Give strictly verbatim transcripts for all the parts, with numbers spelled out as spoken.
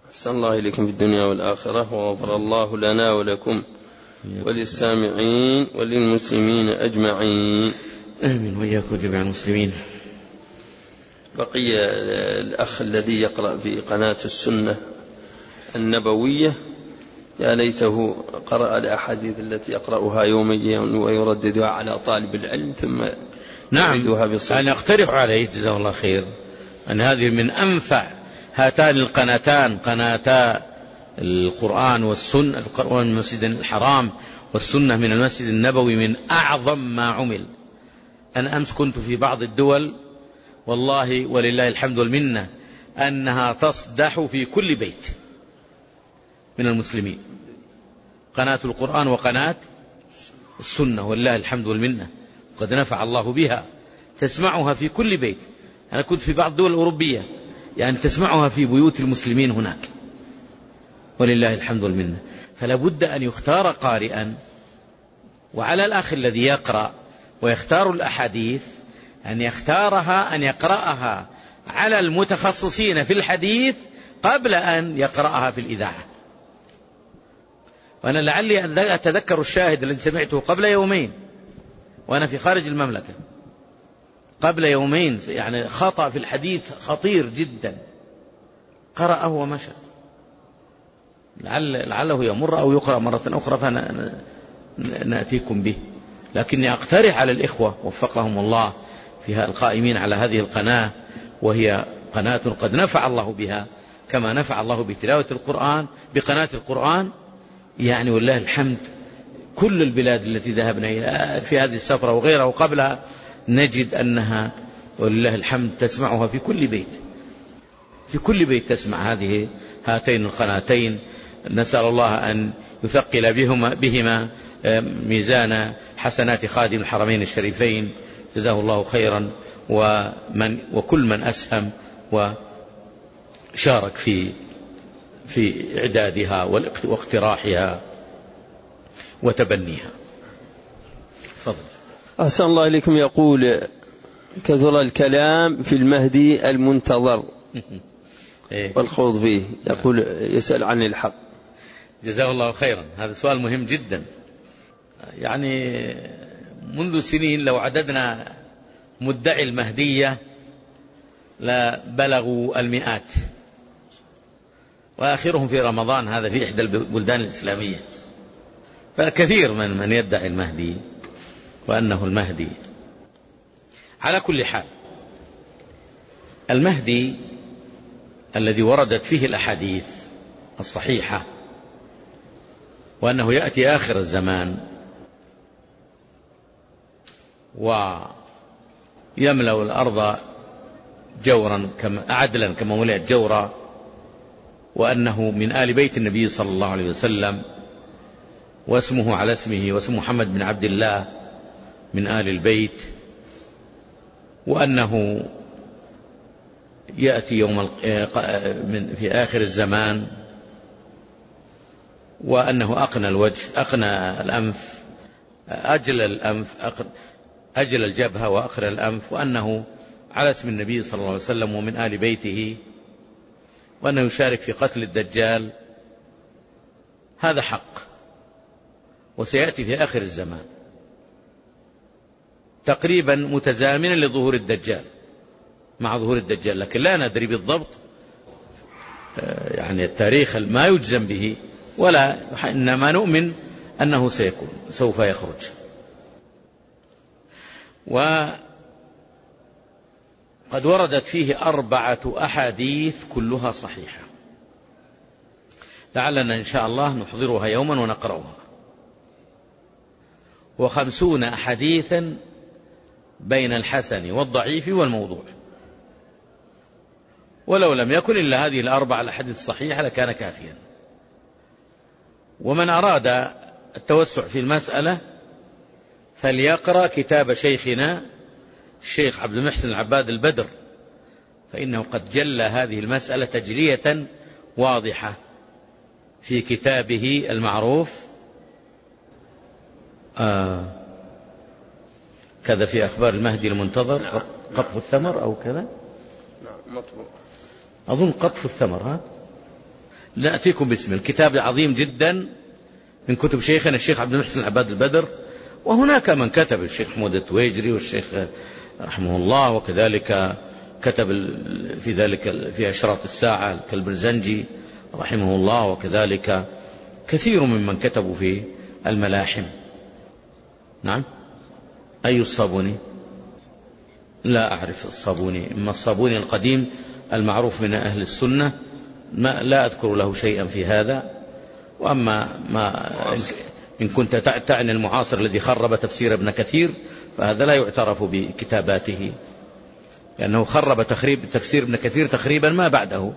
أحسن الله إليكم في الدنيا والآخرة، وغفر الله لنا ولكم وللسامعين وللمسلمين أجمعين. آمين وإياكم جميع المسلمين. بقي الأخ الذي يقرأ في قناة السنة النبوية، يا ليته قرأ الأحاديث التي يقرأها يوميا ويرددها على طالب العلم ثم يعيدها بصوت. نعم، أنا أقترح عليه جزاه الله خير أن هذه من أنفع هاتان القناتان، قناتا القرآن والسنة، القرآن من المسجد الحرام والسنة من المسجد النبوي، من أعظم ما عمل. أنا أمس كنت في بعض الدول والله ولله الحمد والمنة أنها تصدح في كل بيت من المسلمين، قناة القرآن وقناة السنة ولله الحمد والمنة، قد نفع الله بها، تسمعها في كل بيت. أنا كنت في بعض الدول الأوروبية يعني تسمعها في بيوت المسلمين هناك ولله الحمد والمنة. فلا بد أن يختار قارئا، وعلى الأخ الذي يقرأ ويختار الأحاديث أن يختارها، أن يقرأها على المتخصصين في الحديث قبل أن يقرأها في الإذاعة. وأنا لعلي أتذكر الشاهد الذي سمعته قبل يومين وأنا في خارج المملكة، قبل يومين، يعني خطأ في الحديث خطير جدا، قرأه ومشى، لعل لعله يمر أو يقرأ مرة أخرى فنأتيكم به. لكني أقترح على الإخوة وفقهم الله فيها القائمين على هذه القناة، وهي قناة قد نفع الله بها كما نفع الله بتلاوة القرآن بقناة القرآن، يعني والله الحمد. كل البلاد التي ذهبنا إلى في هذه السفرة وغيرها وقبلها نجد أنها والله الحمد تسمعها في كل بيت، في كل بيت تسمع هذه هاتين القناتين. نسأل الله أن يثقل بهما, بهما ميزان حسنات خادم الحرمين الشريفين، جزاه الله خيرا، ومن وكل من أسهم وشارك في في إعدادها واقتراحها وتبنيها. فضل. أحسن الله إليكم. يقول كثر الكلام في المهدي المنتظر والخوض فيه، يقول يسأل عن الحق. جزاه الله خيرا، هذا سؤال مهم جدا. يعني منذ سنين لو عددنا مدعي المهدية لبلغوا المئات، وآخرهم في رمضان هذا في إحدى البلدان الإسلامية. فكثير من من يدعي المهدي وأنه المهدي. على كل حال، المهدي الذي وردت فيه الأحاديث الصحيحة وأنه يأتي آخر الزمان ويملأ الأرض جورا كما عدلا كما ملئت جورا، وأنه من آل بيت النبي صلى الله عليه وسلم، واسمه على اسمه، واسم محمد بن عبد الله من آل البيت، وأنه يأتي يوم في آخر الزمان، وأنه أقنى الوجه، أقنى الأنف، أجل الأنف، أجل الجبهة وأقنى الأنف، وأنه على اسم النبي صلى الله عليه وسلم ومن آل بيته، وأنه يشارك في قتل الدجال. هذا حق، وسيأتي في آخر الزمان تقريبا متزامنا لظهور الدجال مع ظهور الدجال، لكن لا ندري بالضبط يعني التاريخ ما يجزم به، ولا إنما نؤمن أنه سيكون سوف يخرج. وقد وردت فيه أربعة أحاديث كلها صحيحة، لعلنا إن شاء الله نحضرها يوما ونقرأها، وخمسون حديثا بين الحسن والضعيف والموضوع. ولو لم يكن إلا هذه الأربعة الأحاديث الصحيحة لكان كافيا. ومن أراد التوسع في المسألة فليقرأ كتاب شيخنا الشيخ عبد المحسن العباد البدر، فإنه قد جل هذه المسألة تجلية واضحة في كتابه المعروف آه كذا في أخبار المهدي المنتظر، قطف الثمر أو كذا، نعم مطبوع، أظن قطف الثمر. ها نأتيكم باسم الكتاب عظيم جدا من كتب شيخنا الشيخ عبد المحسن العباد البدر، وهناك من كتب الشيخ محمود التويجري والشيخ رحمه الله، وكذلك كتب في ذلك في أشراط الساعة الكلبرزنجي رحمه الله، وكذلك كثير ممن كتبوا في الملاحم. نعم. أي الصابوني؟ لا أعرف الصابوني، أما الصابوني القديم المعروف من أهل السنة ما لا أذكر له شيئا في هذا. وأما ما إن كنت تعني المعاصر الذي خرب تفسير ابن كثير فهذا لا يعترف بكتاباته، لأنه خرب تخريب تفسير ابن كثير تخريبا ما بعده،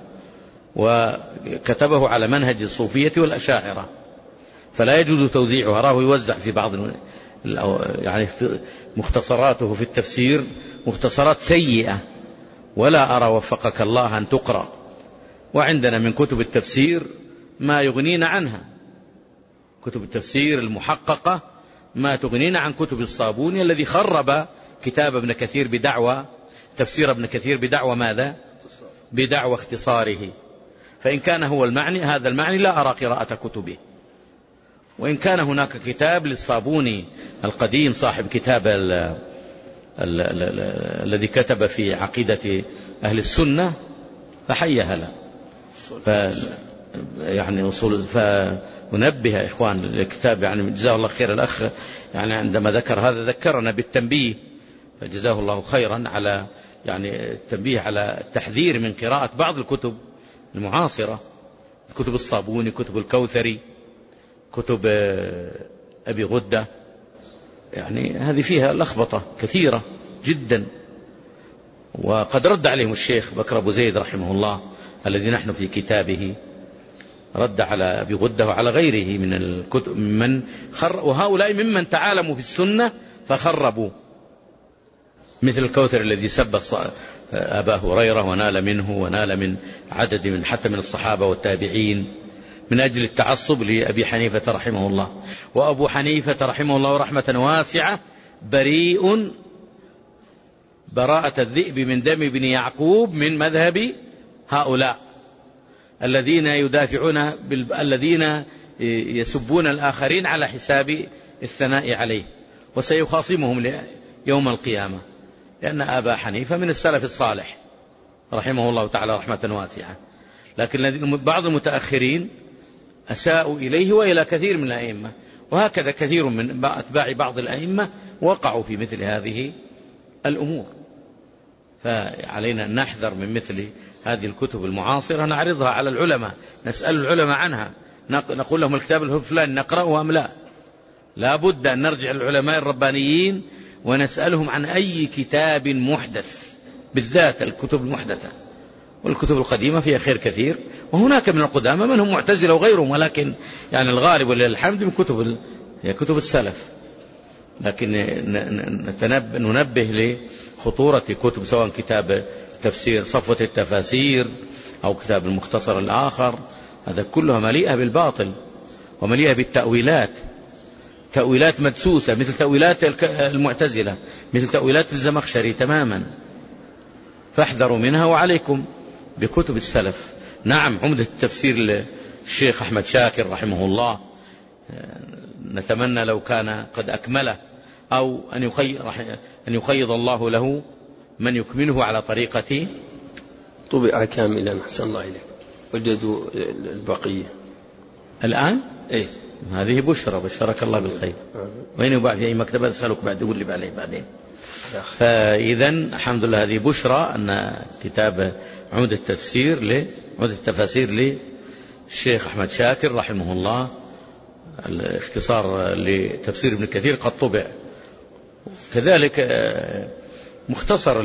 وكتبه على منهج الصوفية والأشاعرة، فلا يجوز توزيعها. راه يوزع في بعض يعني مختصراته في التفسير مختصرات سيئة، ولا أرى وفقك الله أن تقرأ. وعندنا من كتب التفسير ما يغنينا عنها، كتب التفسير المحققة ما تغنينا عن كتب الصابوني الذي خرب كتاب ابن كثير بدعوى تفسير ابن كثير بدعوى ماذا؟ بدعوى اختصاره. فإن كان هو المعني هذا المعني لا أرى قراءة كتبه. وإن كان هناك كتاب للصابوني القديم صاحب كتاب ال ال ال الذي كتب في عقيدة أهل السنة فحيها له. ف يعني أصول فننبه إخوان الكتاب، يعني جزاه الله خير الأخ، يعني عندما ذكر هذا ذكرنا بالتنبيه، فجزاه الله خيرا على يعني التنبيه على التحذير من قراءة بعض الكتب المعاصرة، كتب الصابوني، كتب الكوثري، كتب أبي غدة، يعني هذه فيها لخبطة كثيرة جدا. وقد رد عليهم الشيخ بكر أبو زيد رحمه الله الذي نحن في كتابه رد على أبي غدة وعلى غيره من الكتب من خر وهؤلاء ممن تعالموا في السنة فخربوا، مثل الكوثر الذي سب أبا هريرة ونال منه ونال من عدد من حتى من الصحابة والتابعين من أجل التعصب لأبي حنيفة رحمه الله. وأبو حنيفة رحمه الله رحمة واسعة بريء براءة الذئب من دم ابن يعقوب من مذهب هؤلاء الذين يدافعون بال... الذين يسبون الآخرين على حساب الثناء عليه، وسيخاصمهم يوم القيامة، لأن أبا حنيفة من السلف الصالح رحمه الله تعالى رحمة واسعة. لكن بعض المتأخرين أساءوا إليه وإلى كثير من الأئمة، وهكذا كثير من أتباع بعض الأئمة وقعوا في مثل هذه الأمور. فعلينا أن نحذر من مثل هذه الكتب المعاصرة، نعرضها على العلماء، نسأل العلماء عنها، نقول لهم الكتاب الفلاني نقرأه أم لا. لا بد أن نرجع للعلماء الربانيين ونسألهم عن أي كتاب محدث، بالذات الكتب المحدثة، والكتب القديمة فيها خير كثير. وهناك من القدامى من هم معتزلة وغيرهم، ولكن يعني الغالب ولله الحمد من كتب هي كتب السلف. لكن ننبه لخطورة كتب سواء كتاب تفسير صفوة التفاسير أو كتاب المختصر الآخر، هذا كلها مليئة بالباطل ومليئة بالتأويلات، تأويلات مدسوسة مثل تأويلات المعتزلة، مثل تأويلات الزمخشري تماما. فاحذروا منها وعليكم بكتب السلف. نعم، عمدة التفسير للشيخ أحمد شاكر رحمه الله، نتمنى لو كان قد أكمله، أو أن يخيض, أن يخيض الله له من يكمله على طريقة. طبع كاملا أحسن الله إليك، وجدوا البقية الآن. إيه، هذه بشرى، بشرك الله بالخير. وين يباع في أي مكتبة أسألك بعد، يقول لي عليه بعدين. فإذا الحمد لله هذه بشرى أن كتاب عمدة التفسير ل عمدة التفاسير للشيخ أحمد شاكر رحمه الله، الاختصار لتفسير ابن كثير قد طبع. كذلك مختصر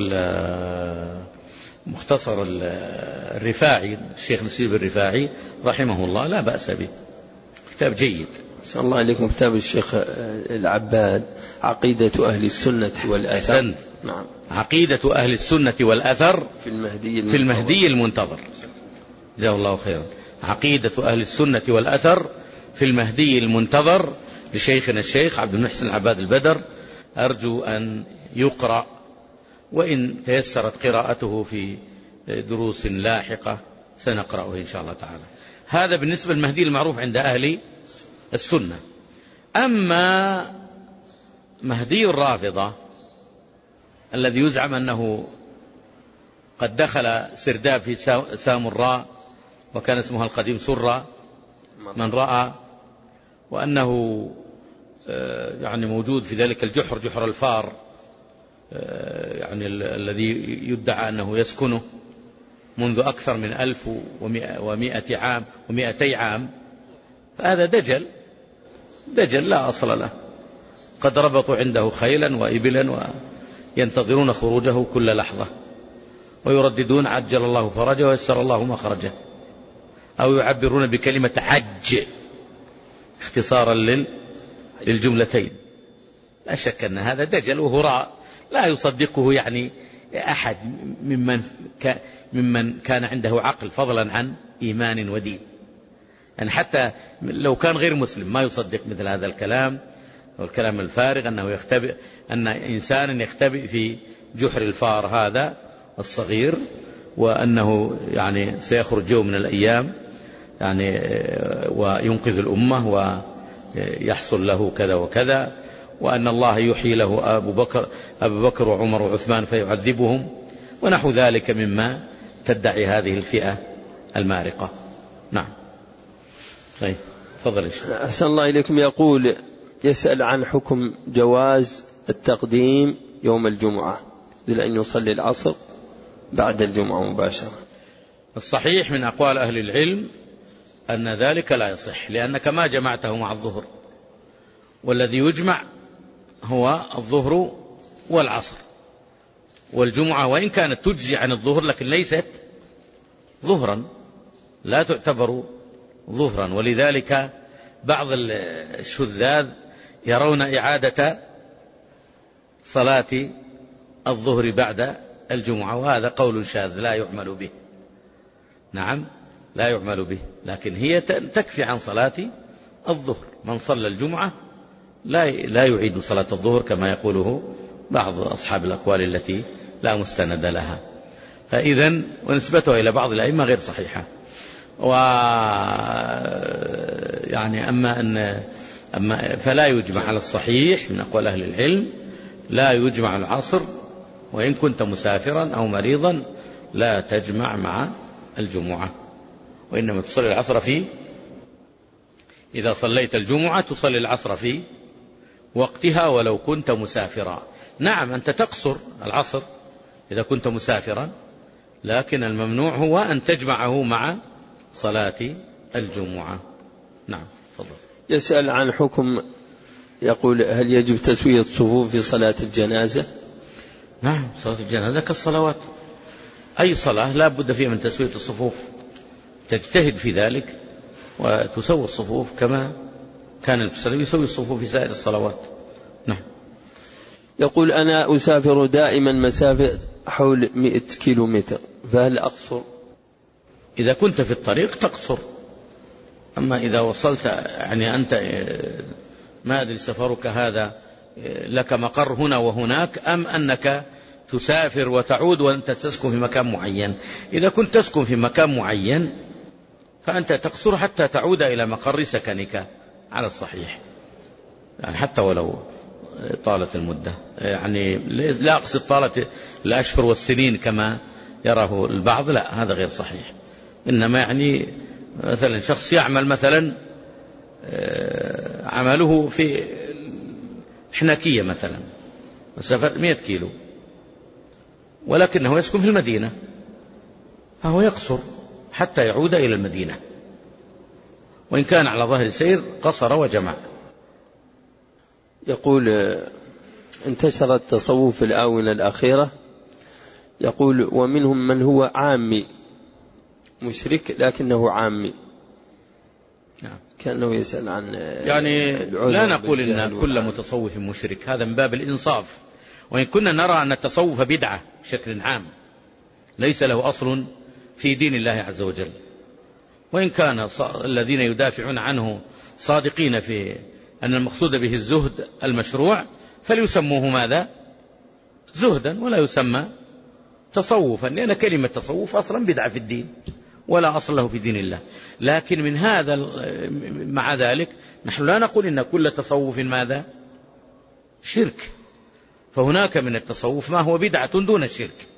مختصر الرفاعي، الشيخ نسيب الرفاعي رحمه الله لا بأس به، كتاب جيد. صلى الله عليكم. كتاب الشيخ العباد عقيدة أهل السنة والأثر. نعم، عقيدة أهل السنة والأثر في المهدي المنتظر, في المهدي المنتظر. جزاه الله خيرا. عقيدة أهل السنة والأثر في المهدي المنتظر لشيخنا الشيخ عبد المحسن العباد البدر. أرجو أن يقرأ، وإن تيسرت قراءته في دروس لاحقة سنقرأه إن شاء الله تعالى. هذا بالنسبة للمهدي المعروف عند أهل السنة. أما مهدي الرافضة الذي يزعم أنه قد دخل سرداب في سامراء وكان اسمها القديم سرة من رأى، وأنه يعني موجود في ذلك الجحر جحر الفار يعني الذي يدعى أنه يسكنه منذ أكثر من ألف ومائة عام ومائتي عام، فهذا دجل دجل لا أصل له. قد ربطوا عنده خيلا وإبلا وينتظرون خروجه كل لحظة، ويرددون عجل الله فرجه ويسر الله مخرجه، أو يعبرون بكلمة حج اختصارا للجملتين. لا شك أن هذا دجل وهراء لا يصدقه يعني أحد ممن ممن كان عنده عقل فضلا عن إيمان ودين. يعني حتى لو كان غير مسلم ما يصدق مثل هذا الكلام والكلام الفارغ أنه يختبئ أن إنسان يختبئ في جحر الفار هذا الصغير، وأنه يعني سيخرج يوم من الأيام يعني وينقذ الأمة ويحصل له كذا وكذا، وأن الله يحيي له أبو بكر, أبو بكر وعمر وعثمان فيعذبهم ونحو ذلك مما تدعي هذه الفئة المارقة. نعم. طيب تفضل. أحسن الله إليكم. يقول يسأل عن حكم جواز التقديم يوم الجمعة لأن يصلي العصر بعد الجمعة مباشرة. الصحيح من أقوال أهل العلم أن ذلك لا يصح، لأنك ما جمعته مع الظهر، والذي يجمع هو الظهر والعصر، والجمعة وإن كانت تجزي عن الظهر لكن ليست ظهرا، لا تعتبر ظهرا. ولذلك بعض الشذاذ يرون إعادة صلاة الظهر بعد الجمعة، وهذا قول شاذ لا يعمل به. نعم لا يعمل به، لكن هي تكفي عن صلاة الظهر. من صلى الجمعة لا لا يعيد صلاة الظهر كما يقوله بعض أصحاب الأقوال التي لا مستند لها. فإذن ونسبته إلى بعض الأئمة غير صحيحة. و يعني أما أن أما فلا يجمع على الصحيح من أقوال أهل العلم، لا يجمع العصر، وإن كنت مسافرا أو مريضا لا تجمع مع الجمعة، وإنما تصلي العصر في إذا صليت الجمعة تصلي العصر في وقتها ولو كنت مسافرا. نعم أنت تقصر العصر إذا كنت مسافرا، لكن الممنوع هو أن تجمعه مع صلاة الجمعة. نعم تفضل. يسأل عن حكم، يقول هل يجب تسوية الصفوف في صلاة الجنازة؟ نعم صلاة الجنازة كالصلوات، أي صلاة لا بد فيها من تسوية الصفوف، تجتهد في ذلك وتسوي الصفوف كما كان المسلم يسوي الصفوف في سائر الصلوات. نعم. يقول أنا أسافر دائما مسافة حول مئة كيلو متر، فهل أقصر؟ إذا كنت في الطريق تقصر، أما إذا وصلت يعني أنت ما أدري سفرك هذا لك مقر هنا وهناك أم أنك تسافر وتعود وأنت تسكن في مكان معين. إذا كنت تسكن في مكان معين فأنت تقصر حتى تعود إلى مقر سكنك على الصحيح، يعني حتى ولو طالت المدة. يعني لا أقصد طالت الأشهر والسنين كما يراه البعض، لا هذا غير صحيح. إنما يعني مثلا شخص يعمل مثلا عمله في حنكية مثلا مسافة مئة كيلو، ولكنه يسكن في المدينة، فهو يقصر حتى يعود إلى المدينة، وإن كان على ظهر سير قصر وجمع. يقول انتشر التصوف في الآونة الأخيرة، يقول ومنهم من هو عامي مشرك لكنه عامي. نعم. كأنه يسأل عن يعني لا نقول إن كل متصوف مشرك، هذا من باب الإنصاف، وإن كنا نرى أن التصوف بدعة بشكل عام ليس له أصل في دين الله عز وجل، وإن كان الذين يدافعون عنه صادقين في أن المقصود به الزهد المشروع فليسموه ماذا؟ زهدا، ولا يسمى تصوفا، لأن كلمة تصوف أصلا بدعة في الدين، ولا أصل له في دين الله. لكن من هذا مع ذلك نحن لا نقول إن كل تصوف ماذا؟ شرك، فهناك من التصوف ما هو بدعة دون الشرك.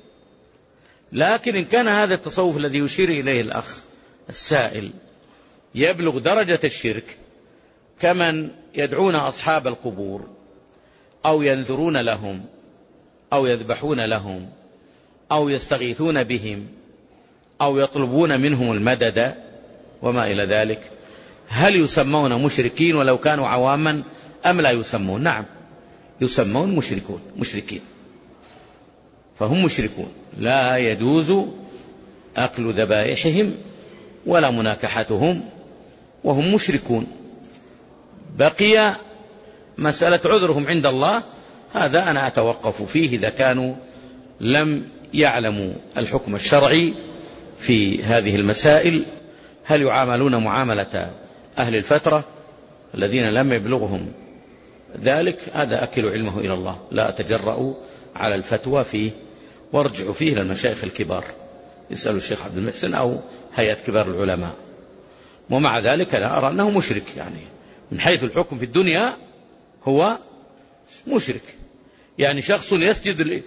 لكن إن كان هذا التصوف الذي يشير إليه الأخ السائل يبلغ درجة الشرك كمن يدعون أصحاب القبور أو ينذرون لهم أو يذبحون لهم أو يستغيثون بهم أو يطلبون منهم المدد وما إلى ذلك، هل يسمون مشركين ولو كانوا عواما أم لا يسمون؟ نعم يسمون مشركون مشركين، فهم مشركون، لا يجوز أكل ذبائحهم ولا مناكحتهم وهم مشركون. بقي مسألة عذرهم عند الله، هذا أنا أتوقف فيه إذا كانوا لم يعلموا الحكم الشرعي في هذه المسائل، هل يعاملون معاملة أهل الفترة الذين لم يبلغهم ذلك؟ هذا أكل علمه إلى الله، لا أتجرأ على الفتوى فيه، وارجعوا فيه إلى المشايخ الكبار، يسألوا الشيخ عبد المحسن أو هيئة كبار العلماء. ومع ذلك لا أرى أنه مشرك، يعني من حيث الحكم في الدنيا هو مشرك. يعني شخص يسجد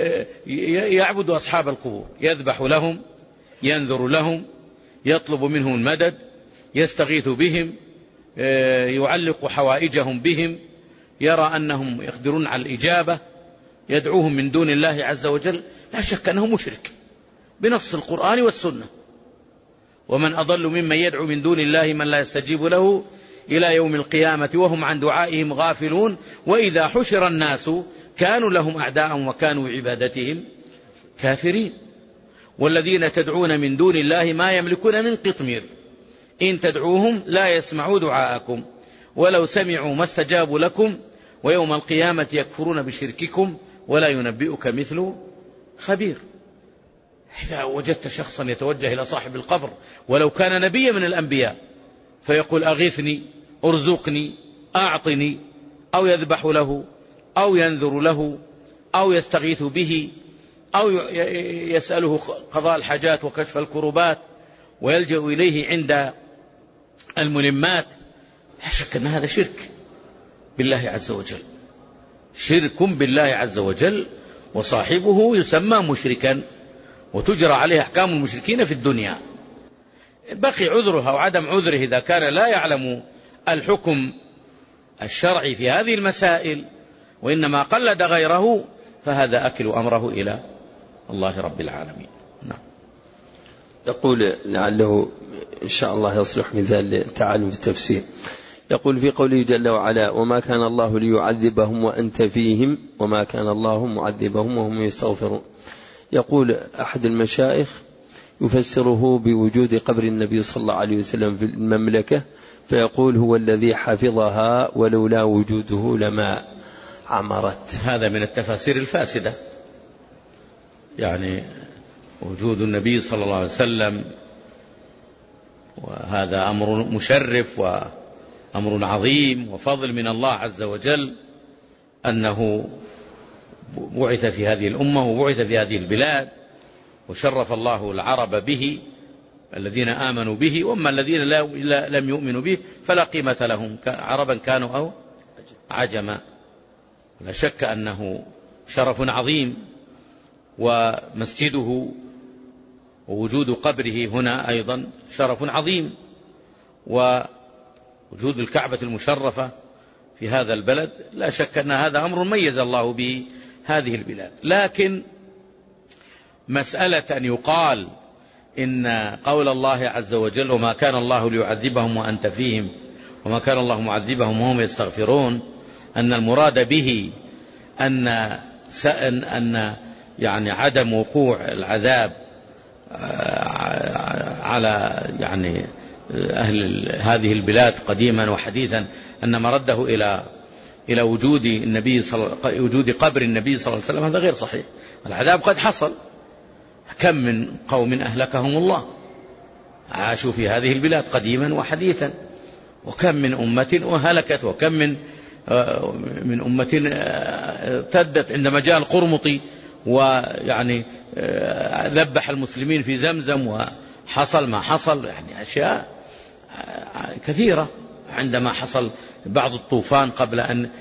يعبد أصحاب القبور، يذبح لهم، ينذر لهم، يطلب منهم المدد، يستغيث بهم، يعلق حوائجهم بهم، يرى أنهم يقدرون على الإجابة، يدعوهم من دون الله عز وجل، لا شك أنه مشرك بنص القرآن والسنة. ومن أضل ممن يدعو من دون الله من لا يستجيب له إلى يوم القيامة وهم عن دعائهم غافلون وإذا حشر الناس كانوا لهم أعداء وكانوا عبادتهم كافرين. والذين تدعون من دون الله ما يملكون من قطمير إن تدعوهم لا يسمعوا دعاءكم ولو سمعوا ما استجابوا لكم ويوم القيامة يكفرون بشرككم ولا ينبئك مثل خبير. إذا وجدت شخصا يتوجه إلى صاحب القبر ولو كان نبيا من الأنبياء فيقول أغثني، ارزقني، أعطني، أو يذبح له أو ينذر له أو يستغيث به أو يسأله قضاء الحاجات وكشف الكربات ويلجأ إليه عند الملمات، لا شك أن هذا شرك بالله عز وجل، شرك بالله عز وجل، وصاحبه يسمى مشركا وتجرى عليه أحكام المشركين في الدنيا. بقي عذرها وعدم عذره إذا كان لا يعلم الحكم الشرعي في هذه المسائل وإنما قلد غيره، فهذا أكل أمره إلى الله رب العالمين. نعم. يقول لعله إن شاء الله يصلح مثال للتعلم في التفسير. يقول في قوله جل وعلا وما كان الله ليعذبهم وأنت فيهم وما كان الله معذبهم وهم يستغفرون. يقول أحد المشايخ يفسره بوجود قبر النبي صلى الله عليه وسلم في المملكة، فيقول هو الذي حفظها ولولا وجوده لما عمرت. هذا من التفاسير الفاسدة، يعني وجود النبي صلى الله عليه وسلم وهذا أمر مشرف وأمر عظيم وفضل من الله عز وجل أنه بعث في هذه الأمة وبعث في هذه البلاد وشرف الله العرب به الذين آمنوا به، وأما الذين لا لم يؤمنوا به فلا قيمة لهم عربا كانوا أو عجما. لا شك أنه شرف عظيم، ومسجده ووجود قبره هنا أيضا شرف عظيم، ووجود الكعبة المشرفة في هذا البلد لا شك أن هذا أمر ميز الله به هذه البلاد. لكن مسألة أن يقال إن قول الله عز وجل وما كان الله ليعذبهم وأنت فيهم وما كان الله معذبهم وهم يستغفرون، أن المراد به أن أن يعني عدم وقوع العذاب على يعني أهل هذه البلاد قديما وحديثا، أن مرده إلى إلى وجود النبي صل... وجود قبر النبي صلى الله عليه وسلم، هذا غير صحيح. العذاب قد حصل، كم من قوم أهلكهم الله عاشوا في هذه البلاد قديما وحديثا، وكم من أمة وهلكت، وكم من من أمة ارتدت عندما جاء القرمطي ويعني ذبح المسلمين في زمزم حصل ما حصل، يعني أشياء كثيرة. عندما حصل بعض الطوفان قبل أن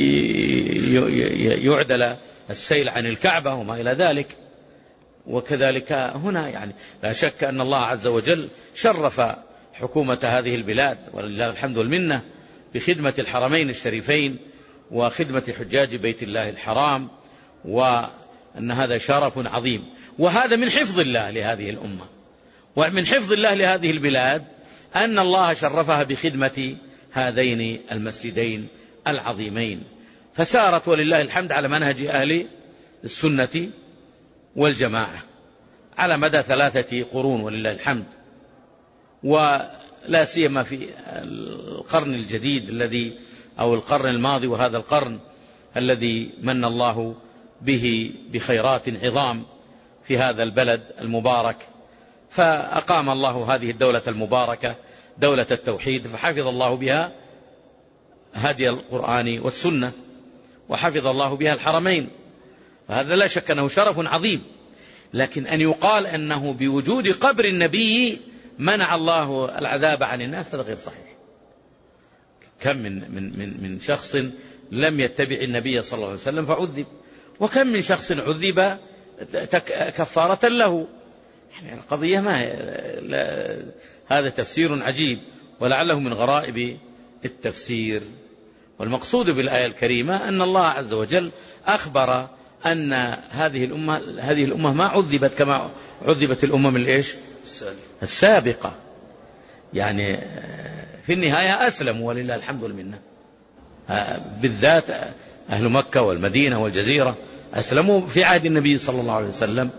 يعدل السيل عن الكعبة وما إلى ذلك. وكذلك هنا يعني لا شك أن الله عز وجل شرف حكومة هذه البلاد ولله الحمد والمنة بخدمة الحرمين الشريفين وخدمة حجاج بيت الله الحرام، وأن هذا شرف عظيم. وهذا من حفظ الله لهذه الأمة، ومن حفظ الله لهذه البلاد أن الله شرفها بخدمة هذين المسجدين العظيمين، فسارت ولله الحمد على منهج أهل السنة والجماعة على مدى ثلاثة قرون ولله الحمد، ولا سيما في القرن الجديد الذي أو القرن الماضي وهذا القرن الذي من الله به بخيرات عظام في هذا البلد المبارك. فأقام الله هذه الدولة المباركة دولة التوحيد، فحفظ الله بها هدي القرآن والسنة، وحفظ الله بها الحرمين، فهذا لا شك أنه شرف عظيم. لكن أن يقال أنه بوجود قبر النبي منع الله العذاب عن الناس هذا غير صحيح. كم من, من, من, من شخص لم يتبع النبي صلى الله عليه وسلم فعذب، وكم من شخص عذب كفارة له. يعني القضية ما لا هذا تفسير عجيب ولعله من غرائب التفسير. والمقصود بالآية الكريمة أن الله عز وجل أخبر أن هذه الأمة هذه الأمة ما عذبت كما عذبت الأمم الإيش السابقة، يعني في النهاية أسلموا ولله الحمد والمنة، بالذات أهل مكة والمدينة والجزيرة أسلموا في عهد النبي صلى الله عليه وسلم،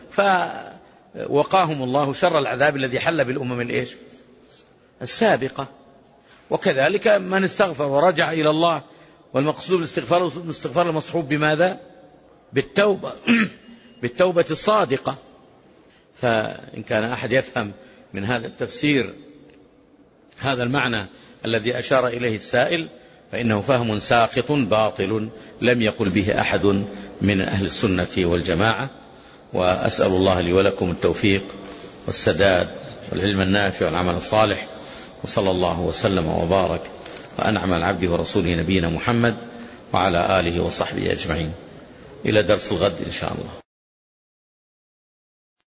فوقاهم الله شر العذاب الذي حل بالأمم الإيش السابقة. وكذلك من استغفر ورجع إلى الله، والمقصود بالاستغفار الاستغفار المصحوب بماذا؟ بالتوبة بالتوبة الصادقة. فإن كان أحد يفهم من هذا التفسير هذا المعنى الذي أشار إليه السائل فإنه فهم ساقط باطل لم يقل به أحد من أهل السنة والجماعة. وأسأل الله لي ولكم التوفيق والسداد والعلم النافع والعمل الصالح، وصلى الله وسلم وبارك وأنعم على عبده ورسوله نبينا محمد وعلى آله وصحبه أجمعين. إلى درس الغد إن شاء الله.